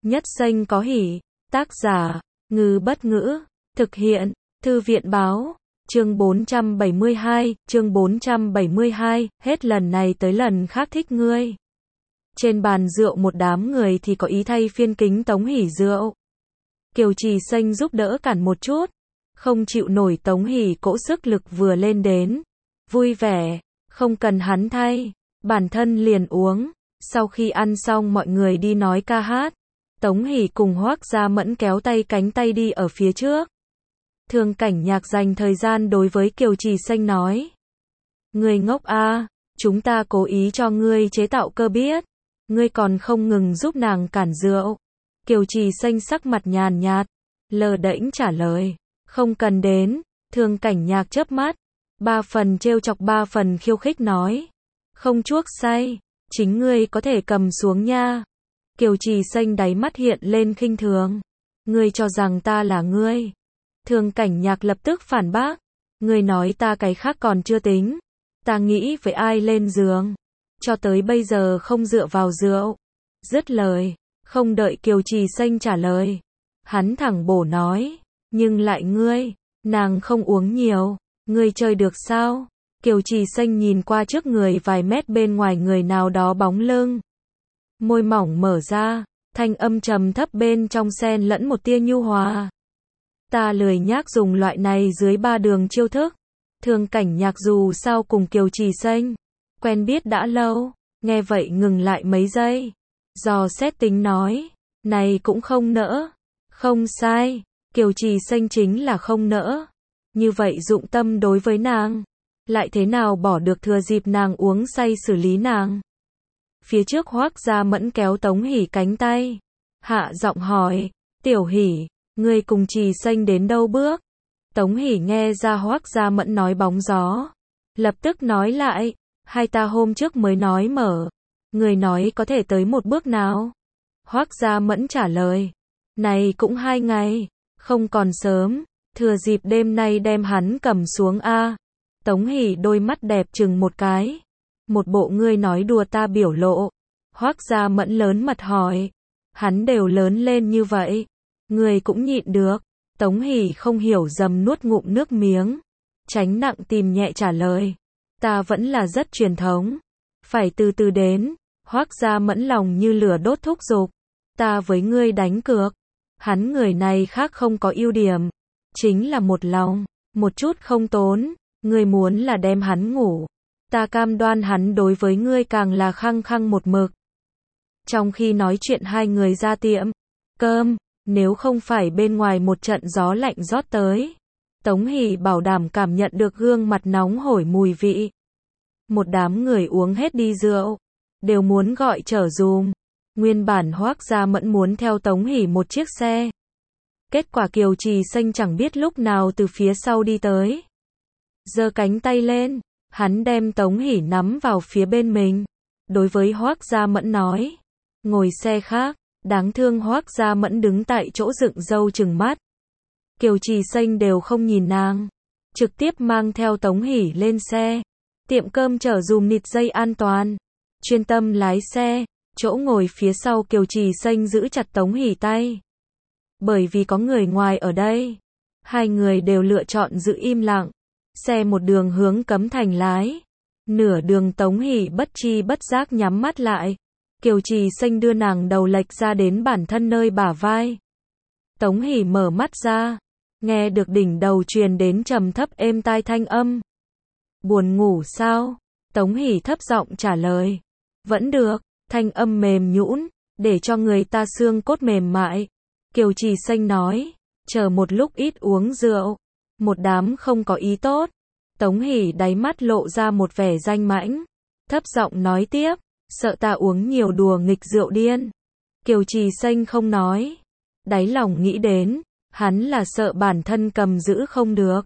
Nhất xanh có hỉ. Tác giả, Ngư Bất Ngữ. Thực hiện, Thư viện Báo. Chương 472, hết lần này tới lần khác thích ngươi. Trên bàn rượu một đám người thì có ý thay phiên kính Tống Hỷ rượu. Kiều Trì Xanh giúp đỡ cản một chút. Không chịu nổi Tống Hỷ cỗ sức lực vừa lên đến. Vui vẻ, không cần hắn thay. Bản thân liền uống. Sau khi ăn xong mọi người đi nói ca hát. Tống Hỷ cùng Hoác Gia Mẫn kéo tay cánh tay đi ở phía trước. Thường Cảnh Nhạc dành thời gian đối với Kiều Trì Xanh nói. Ngươi ngốc a, chúng ta cố ý cho ngươi chế tạo cơ biết. Ngươi còn không ngừng giúp nàng cản rượu. Kiều Trì Xanh sắc mặt nhàn nhạt, lờ đễnh trả lời. Không cần đến. Thường Cảnh Nhạc chớp mắt. 3 phần trêu chọc 3 phần khiêu khích nói. Không chuốc say, chính ngươi có thể cầm xuống nha. Kiều Trì Xanh đáy mắt hiện lên khinh thường. Ngươi cho rằng ta là ngươi. Thường Cảnh Nhạc lập tức phản bác. Ngươi nói ta cái khác còn chưa tính. Ta nghĩ với ai lên giường. Cho tới bây giờ không dựa vào rượu. Dứt lời, không đợi Kiều Trì Xanh trả lời. Hắn thẳng bổ nói. Nhưng lại ngươi, nàng không uống nhiều. Ngươi chơi được sao? Kiều Trì Xanh nhìn qua trước người vài mét bên ngoài người nào đó bóng lưng. Môi mỏng mở ra, thanh âm trầm thấp bên trong xen lẫn một tia nhu hòa. Ta lười nhác dùng loại này dưới 3 đường chiêu thức. Thường Cảnh Nhạc dù sao cùng Kiều Trì Xanh quen biết đã lâu, nghe vậy ngừng lại mấy giây. Dò xét tính nói, này cũng không nỡ. Không sai, Kiều Trì Xanh chính là không nỡ. Như vậy dụng tâm đối với nàng, lại thế nào bỏ được thừa dịp nàng uống say xử lý nàng. Phía trước Hoác Gia Mẫn kéo Tống Hỷ cánh tay. Hạ giọng hỏi, Tiểu Hỷ, ngươi cùng Trì Xanh đến đâu bước? Tống Hỷ nghe ra Hoác Gia Mẫn nói bóng gió. Lập tức nói lại, hai ta hôm trước mới nói mở. Người nói có thể tới một bước nào? Hoác Gia Mẫn trả lời, này cũng 2 ngày, không còn sớm, thừa dịp đêm nay đem hắn cầm xuống a. Tống Hỷ đôi mắt đẹp chừng một cái. Một bộ ngươi nói đùa ta biểu lộ. Hoác Gia Mẫn lớn mật hỏi. Hắn đều lớn lên như vậy. Ngươi cũng nhịn được. Tống Hỷ không hiểu dầm nuốt ngụm nước miếng. Tránh nặng tìm nhẹ trả lời. Ta vẫn là rất truyền thống. Phải từ từ đến. Hoác Gia Mẫn lòng như lửa đốt thúc giục. Ta với ngươi đánh cược. Hắn người này khác không có ưu điểm. Chính là một lòng, một chút không tốn. Ngươi muốn là đem hắn ngủ. Ta cam đoan hắn đối với ngươi càng là khăng khăng một mực. Trong khi nói chuyện hai người ra tiệm cơm, nếu không phải bên ngoài một trận gió lạnh rót tới, Tống Hỷ bảo đảm cảm nhận được gương mặt nóng hổi mùi vị. Một đám người uống hết đi rượu, đều muốn gọi chở dùm. Nguyên bản Hoác Gia Mẫn muốn theo Tống Hỷ một chiếc xe. Kết quả Kiều Trì Xanh chẳng biết lúc nào từ phía sau đi tới. Giơ cánh tay lên, hắn đem Tống Hỷ nắm vào phía bên mình. Đối với Hoác Gia Mẫn nói, ngồi xe khác. Đáng thương Hoác Gia Mẫn đứng tại chỗ dựng râu trừng mắt. Kiều Trì Xanh đều không nhìn nàng, trực tiếp mang theo Tống Hỷ lên xe. Tiệm cơm chở dùm nịt dây an toàn, chuyên tâm lái xe. Chỗ ngồi phía sau Kiều Trì Xanh giữ chặt Tống Hỷ tay. Bởi vì có người ngoài ở đây, hai người đều lựa chọn giữ im lặng. Xe một đường hướng Cấm Thành lái. Nửa đường Tống Hỷ bất tri bất giác nhắm mắt lại. Kiều Trì Xanh đưa nàng đầu lệch ra đến bản thân nơi bả vai. Tống Hỷ mở mắt ra, nghe được đỉnh đầu truyền đến trầm thấp êm tai thanh âm. Buồn ngủ sao? Tống Hỷ thấp giọng trả lời. Vẫn được, thanh âm mềm nhũn, để cho người ta xương cốt mềm mại. Kiều Trì Xanh nói, chờ một lúc ít uống rượu. Một đám không có ý tốt. Tống Hỷ đáy mắt lộ ra một vẻ danh mãnh. Thấp giọng nói tiếp, sợ ta uống nhiều đùa nghịch rượu điên. Kiều Trì Xanh không nói. Đáy lòng nghĩ đến, hắn là sợ bản thân cầm giữ không được.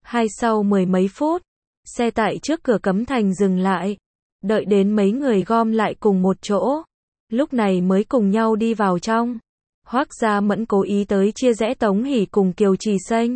Sau 10 mấy phút, xe tại trước cửa Cấm Thành dừng lại. Đợi đến mấy người gom lại cùng một chỗ. Lúc này mới cùng nhau đi vào trong. Hoác Gia Mẫn cố ý tới chia rẽ Tống Hỷ cùng Kiều Trì Xanh.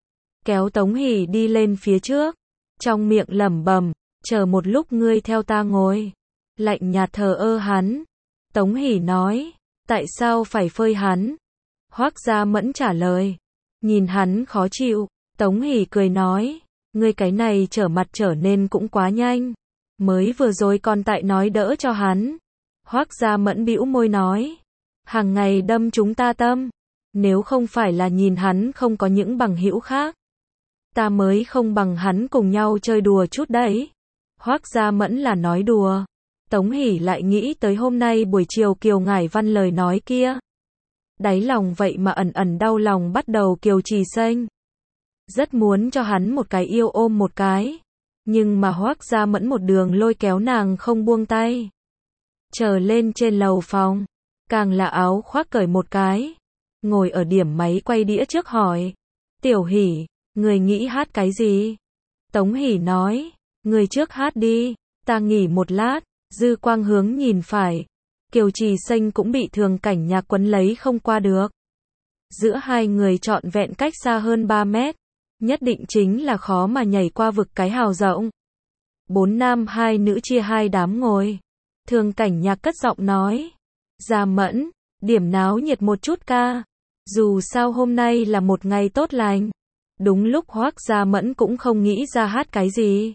Kéo Tống Hỷ đi lên phía trước. Trong miệng lẩm bẩm, chờ một lúc ngươi theo ta ngồi. Lạnh nhạt thờ ơ hắn. Tống Hỷ nói, Tại sao phải phơi hắn? Hoắc Gia Mẫn trả lời. Nhìn hắn khó chịu, Tống Hỷ cười nói, ngươi cái này trở mặt trở nên cũng quá nhanh. Mới vừa rồi còn tại nói đỡ cho hắn. Hoắc Gia Mẫn bĩu môi nói, hàng ngày đâm chúng ta tâm. Nếu không phải là nhìn hắn không có những bằng hữu khác, ta mới không bằng hắn cùng nhau chơi đùa chút đấy. Hoắc Gia Mẫn là nói đùa. Tống Hỷ lại nghĩ tới hôm nay buổi chiều Kiều Ngải Văn lời nói kia. Đáy lòng vậy mà ẩn ẩn đau lòng bắt đầu Kiều Trì Xanh. Rất muốn cho hắn một cái yêu ôm một cái. Nhưng mà Hoắc Gia Mẫn một đường lôi kéo nàng không buông tay. Trở lên trên lầu phòng. Càng là áo khoác cởi một cái. Ngồi ở điểm máy quay đĩa trước hỏi. Tiểu Hỷ, người nghĩ hát cái gì? Tống Hỷ nói, người trước hát đi, ta nghỉ một lát. Dư quang hướng nhìn phải. Kiều Trì Xanh cũng bị Thường Cảnh Nhạc quấn lấy không qua được. Giữa hai người trọn vẹn cách xa hơn 3 mét. Nhất định chính là khó mà nhảy qua vực cái hào rộng. 4 nam 2 nữ chia hai đám ngồi. Thường Cảnh Nhạc cất giọng nói. Gia Mẫn, điểm náo nhiệt một chút ca. Dù sao hôm nay là một ngày tốt lành. Đúng lúc Hoắc Gia Mẫn cũng không nghĩ ra hát cái gì.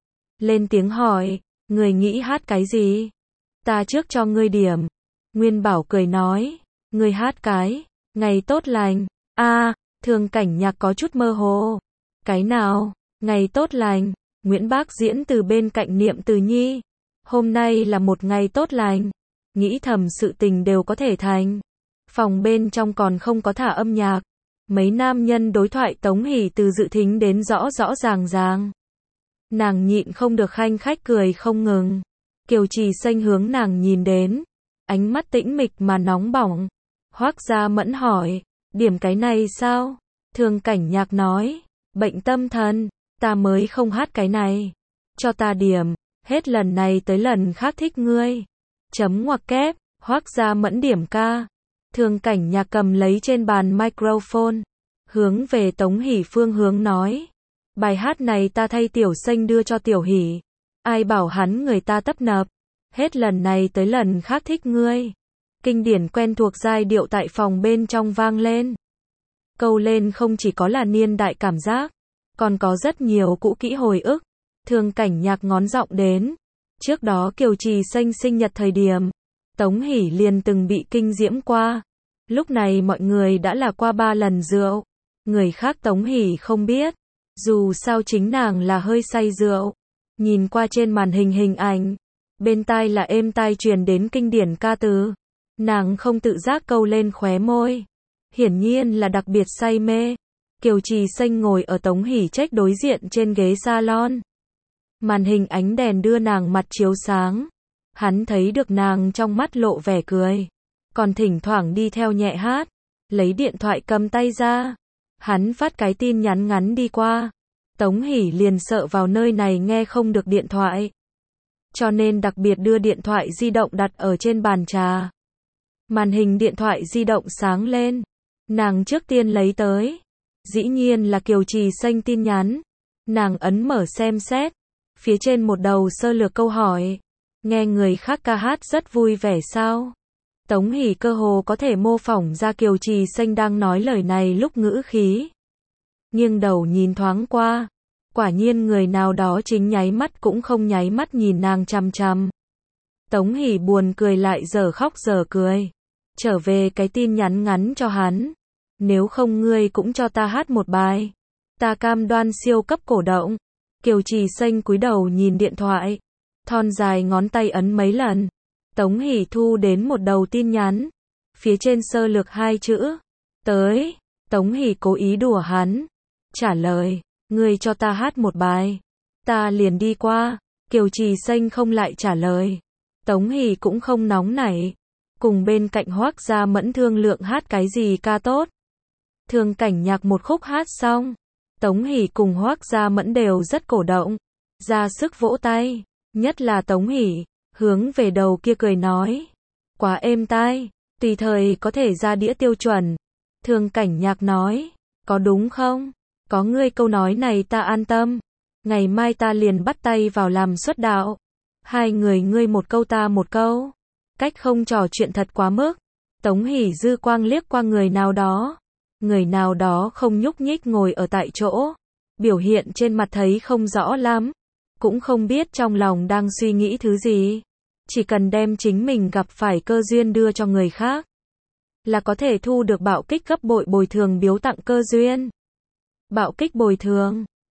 Lên tiếng hỏi, người nghĩ hát cái gì? Ta trước cho ngươi điểm. Nguyên Bảo cười nói, ngươi hát cái, ngày tốt lành. Thường Cảnh Nhạc có chút mơ hồ. Cái nào? Ngày tốt lành. Nguyễn Bác diễn từ bên cạnh niệm từ nhi. Hôm nay là một ngày tốt lành. Nghĩ thầm sự tình đều có thể thành. Phòng bên trong còn không có thả âm nhạc. Mấy nam nhân đối thoại Tống Hỷ từ dự thính đến rõ rõ ràng ràng. Nàng nhịn không được khanh khách cười không ngừng. Kiều Trì Xanh hướng nàng nhìn đến. Ánh mắt tĩnh mịch mà nóng bỏng. Hoắc Gia Mẫn hỏi, điểm cái này sao? Thường Cảnh Nhạc nói, bệnh tâm thần, ta mới không hát cái này. Cho ta điểm, hết lần này tới lần khác thích ngươi. Chấm ngoặc kép, Hoắc Gia Mẫn điểm ca. Thường Cảnh Nhạc cầm lấy trên bàn microphone. Hướng về Tống Hỷ phương hướng nói. Bài hát này ta thay Tiểu Xanh đưa cho Tiểu Hỷ. Ai bảo hắn người ta tấp nập. Hết lần này tới lần khác thích ngươi. Kinh điển quen thuộc giai điệu tại phòng bên trong vang lên. Câu lên không chỉ có là niên đại cảm giác, còn có rất nhiều cũ kỹ hồi ức. Thường Cảnh Nhạc ngón giọng đến. Trước đó Kiều Trì Xanh sinh nhật thời điểm, Tống Hỷ liền từng bị kinh diễm qua. Lúc này mọi người đã là qua 3 lần rượu. Người khác Tống Hỷ không biết. Dù sao chính nàng là hơi say rượu. Nhìn qua trên màn hình hình ảnh. Bên tai là êm tai truyền đến kinh điển ca từ. Nàng không tự giác câu lên khóe môi. Hiển nhiên là đặc biệt say mê. Kiều Trì Xanh ngồi ở Tống Hỷ Trách đối diện trên ghế salon. Màn hình ánh đèn đưa nàng mặt chiếu sáng. Hắn thấy được nàng trong mắt lộ vẻ cười. Còn thỉnh thoảng đi theo nhẹ hát. Lấy điện thoại cầm tay ra. Hắn phát cái tin nhắn ngắn đi qua. Tống Hỷ liền sợ vào nơi này nghe không được điện thoại. Cho nên đặc biệt đưa điện thoại di động đặt ở trên bàn trà. Màn hình điện thoại di động sáng lên. Nàng trước tiên lấy tới. Dĩ nhiên là Kiều Trì Xanh tin nhắn. Nàng ấn mở xem xét. Phía trên một đầu sơ lược câu hỏi. Nghe người khác ca hát rất vui vẻ sao? Tống Hỷ cơ hồ có thể mô phỏng ra Kiều Trì Xanh đang nói lời này lúc ngữ khí. Nghiêng đầu nhìn thoáng qua. Quả nhiên người nào đó chính nháy mắt cũng không nháy mắt nhìn nàng chằm chằm. Tống Hỷ buồn cười lại giờ khóc giờ cười. Trở về cái tin nhắn ngắn cho hắn. Nếu không ngươi cũng cho ta hát một bài. Ta cam đoan siêu cấp cổ động. Kiều Trì Xanh cúi đầu nhìn điện thoại. Thon dài ngón tay ấn mấy lần. Tống Hỷ thu đến một đầu tin nhắn. Phía trên sơ lược 2 chữ. Tới. Tống Hỷ cố ý đùa hắn. Trả lời. Ngươi cho ta hát một bài. Ta liền đi qua. Kiều Trì Xanh không lại trả lời. Tống Hỷ cũng không nóng nảy. Cùng bên cạnh Hoắc Gia Mẫn thương lượng hát cái gì ca tốt. Thường Cảnh Nhạc một khúc hát xong. Tống Hỷ cùng Hoắc Gia Mẫn đều rất cổ động. Ra sức vỗ tay. Nhất là Tống Hỷ. Hướng về đầu kia cười nói. Quá êm tai. Tùy thời có thể ra đĩa tiêu chuẩn. Thường Cảnh Nhạc nói. Có đúng không? Có ngươi câu nói này ta an tâm. Ngày mai ta liền bắt tay vào làm xuất đạo. Hai người ngươi một câu ta một câu. Cách không trò chuyện thật quá mức. Tống Hỷ dư quang liếc qua người nào đó. Người nào đó không nhúc nhích ngồi ở tại chỗ. Biểu hiện trên mặt thấy không rõ lắm. Cũng không biết trong lòng đang suy nghĩ thứ gì. Chỉ cần đem chính mình gặp phải cơ duyên đưa cho người khác, là có thể thu được bạo kích gấp bội bồi thường biếu tặng cơ duyên. Bạo kích bồi thường.